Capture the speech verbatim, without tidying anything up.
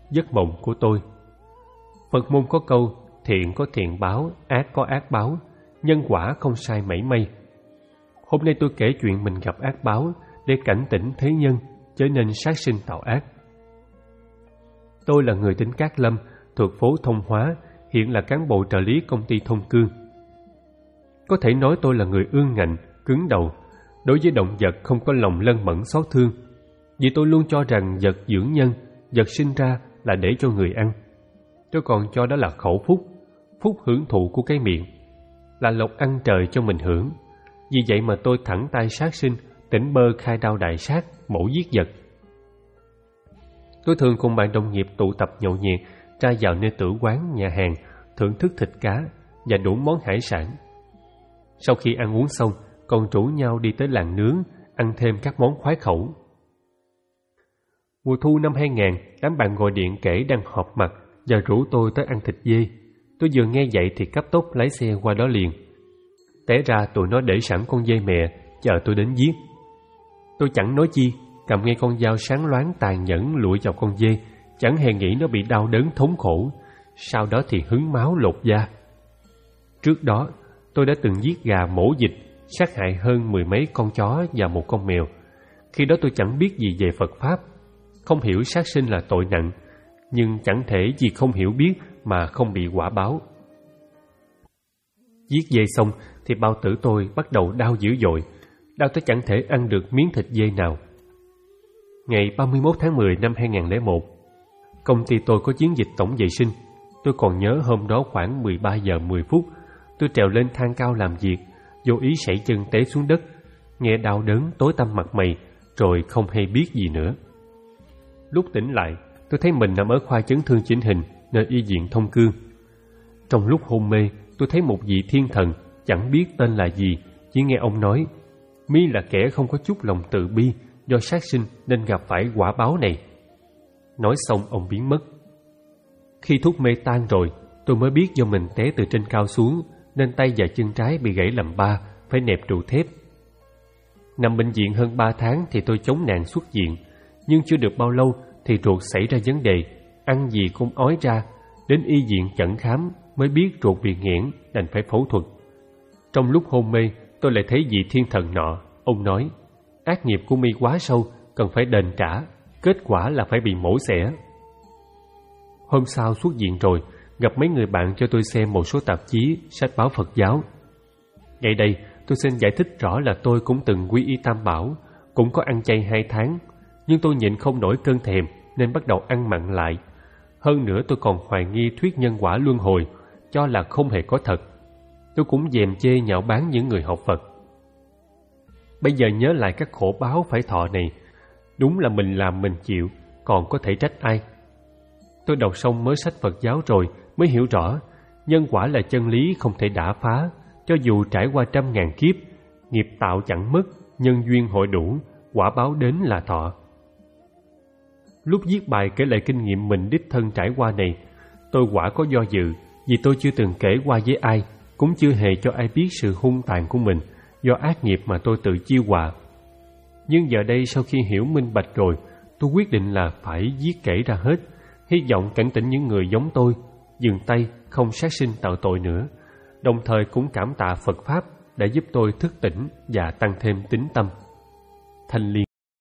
giấc mộng của tôi. Phật môn có câu thiện có thiện báo, ác có ác báo, nhân quả không sai mảy may. Hôm nay tôi kể chuyện mình gặp ác báo để cảnh tỉnh thế nhân chớ nên sát sinh tạo ác. Tôi là người tỉnh Cát Lâm, thuộc phố Thông Hóa, hiện là cán bộ trợ lý công ty Thông Cương. Có thể nói tôi là người ương ngạnh, cứng đầu, đối với động vật không có lòng lân mẫn xót thương, vì tôi luôn cho rằng vật dưỡng nhân, vật sinh ra là để cho người ăn. Tôi còn cho đó là khẩu phúc, phúc hưởng thụ của cái miệng, là lộc ăn trời cho mình hưởng. Vì vậy mà tôi thẳng tay sát sinh, tỉnh bơ khai đao đại sát, mổ giết vật. Tôi thường cùng bạn đồng nghiệp tụ tập nhậu nhẹt, ra vào nơi tử quán, nhà hàng, thưởng thức thịt cá và đủ món hải sản. Sau khi ăn uống xong, còn rủ nhau đi tới làng nướng, ăn thêm các món khoái khẩu. Mùa thu năm hai nghìn, đám bạn ngồi điện kể đang họp mặt và rủ tôi tới ăn thịt dê. Tôi vừa nghe vậy thì cấp tốc lái xe qua đó liền. Té ra tụi nó để sẵn con dê mẹ, chờ tôi đến giết. Tôi chẳng nói chi, cầm ngay con dao sáng loáng tàn nhẫn lụi vào con dê, chẳng hề nghĩ nó bị đau đớn thống khổ, sau đó thì hứng máu lột da. Trước đó, tôi đã từng giết gà mổ vịt, sát hại hơn mười mấy con chó và một con mèo. Khi đó tôi chẳng biết gì về Phật Pháp, không hiểu sát sinh là tội nặng, nhưng chẳng thể vì không hiểu biết mà không bị quả báo. Giết dê xong thì bao tử tôi bắt đầu đau dữ dội, đau tới chẳng thể ăn được miếng thịt dê nào. Ngày ba mươi mốt tháng mười năm hai nghìn lẻ một, công ty tôi có chiến dịch tổng vệ sinh. Tôi còn nhớ hôm đó khoảng mười ba giờ mười phút, tôi trèo lên thang cao làm việc, vô ý sẩy chân té xuống đất, nghe đau đớn tối tăm mặt mày, rồi không hay biết gì nữa. Lúc tỉnh lại, tôi thấy mình nằm ở khoa chấn thương chỉnh hình nơi y viện Thông Cương. Trong lúc hôn mê, tôi thấy một vị thiên thần, chẳng biết tên là gì, chỉ nghe ông nói: "Mi là kẻ không có chút lòng từ bi, do sát sinh nên gặp phải quả báo này." Nói xong ông biến mất. Khi thuốc mê tan rồi, tôi mới biết do mình té từ trên cao xuống nên tay và chân trái bị gãy làm ba, phải nẹp trụ thép. Nằm bệnh viện hơn ba tháng thì tôi chống nạn xuất viện, nhưng chưa được bao lâu thì ruột xảy ra vấn đề, ăn gì cũng ói ra. Đến y viện chẩn khám mới biết ruột bị nghẽn, đành phải phẫu thuật. Trong lúc hôn mê, tôi lại thấy vị thiên thần nọ. Ông nói: "Ác nghiệp của mi quá sâu, cần phải đền trả, kết quả là phải bị mổ xẻ." Hôm sau xuất viện rồi, gặp mấy người bạn cho tôi xem một số tạp chí, sách báo Phật giáo. Ngay đây, tôi xin giải thích rõ là tôi cũng từng quy y Tam Bảo, cũng có ăn chay hai tháng, nhưng tôi nhịn không nổi cơn thèm nên bắt đầu ăn mặn lại. Hơn nữa tôi còn hoài nghi thuyết nhân quả luân hồi, cho là không hề có thật. Tôi cũng dèm chê nhạo báng những người học Phật. Bây giờ nhớ lại các khổ báo phải thọ này, đúng là mình làm mình chịu, còn có thể trách ai. Tôi đọc xong mới sách Phật giáo rồi mới hiểu rõ, nhân quả là chân lý không thể đả phá. Cho dù trải qua trăm ngàn kiếp, nghiệp tạo chẳng mất, nhân duyên hội đủ, quả báo đến là thọ. Lúc viết bài kể lại kinh nghiệm mình đích thân trải qua này, tôi quả có do dự, vì tôi chưa từng kể qua với ai, cũng chưa hề cho ai biết sự hung tàn của mình do ác nghiệp mà tôi tự chiêu họa. Nhưng giờ đây sau khi hiểu minh bạch rồi, tôi quyết định là phải viết kể ra hết, hy vọng cảnh tỉnh những người giống tôi, dừng tay không sát sinh tạo tội nữa, đồng thời cũng cảm tạ Phật Pháp đã giúp tôi thức tỉnh và tăng thêm tín tâm. Thanh Liên.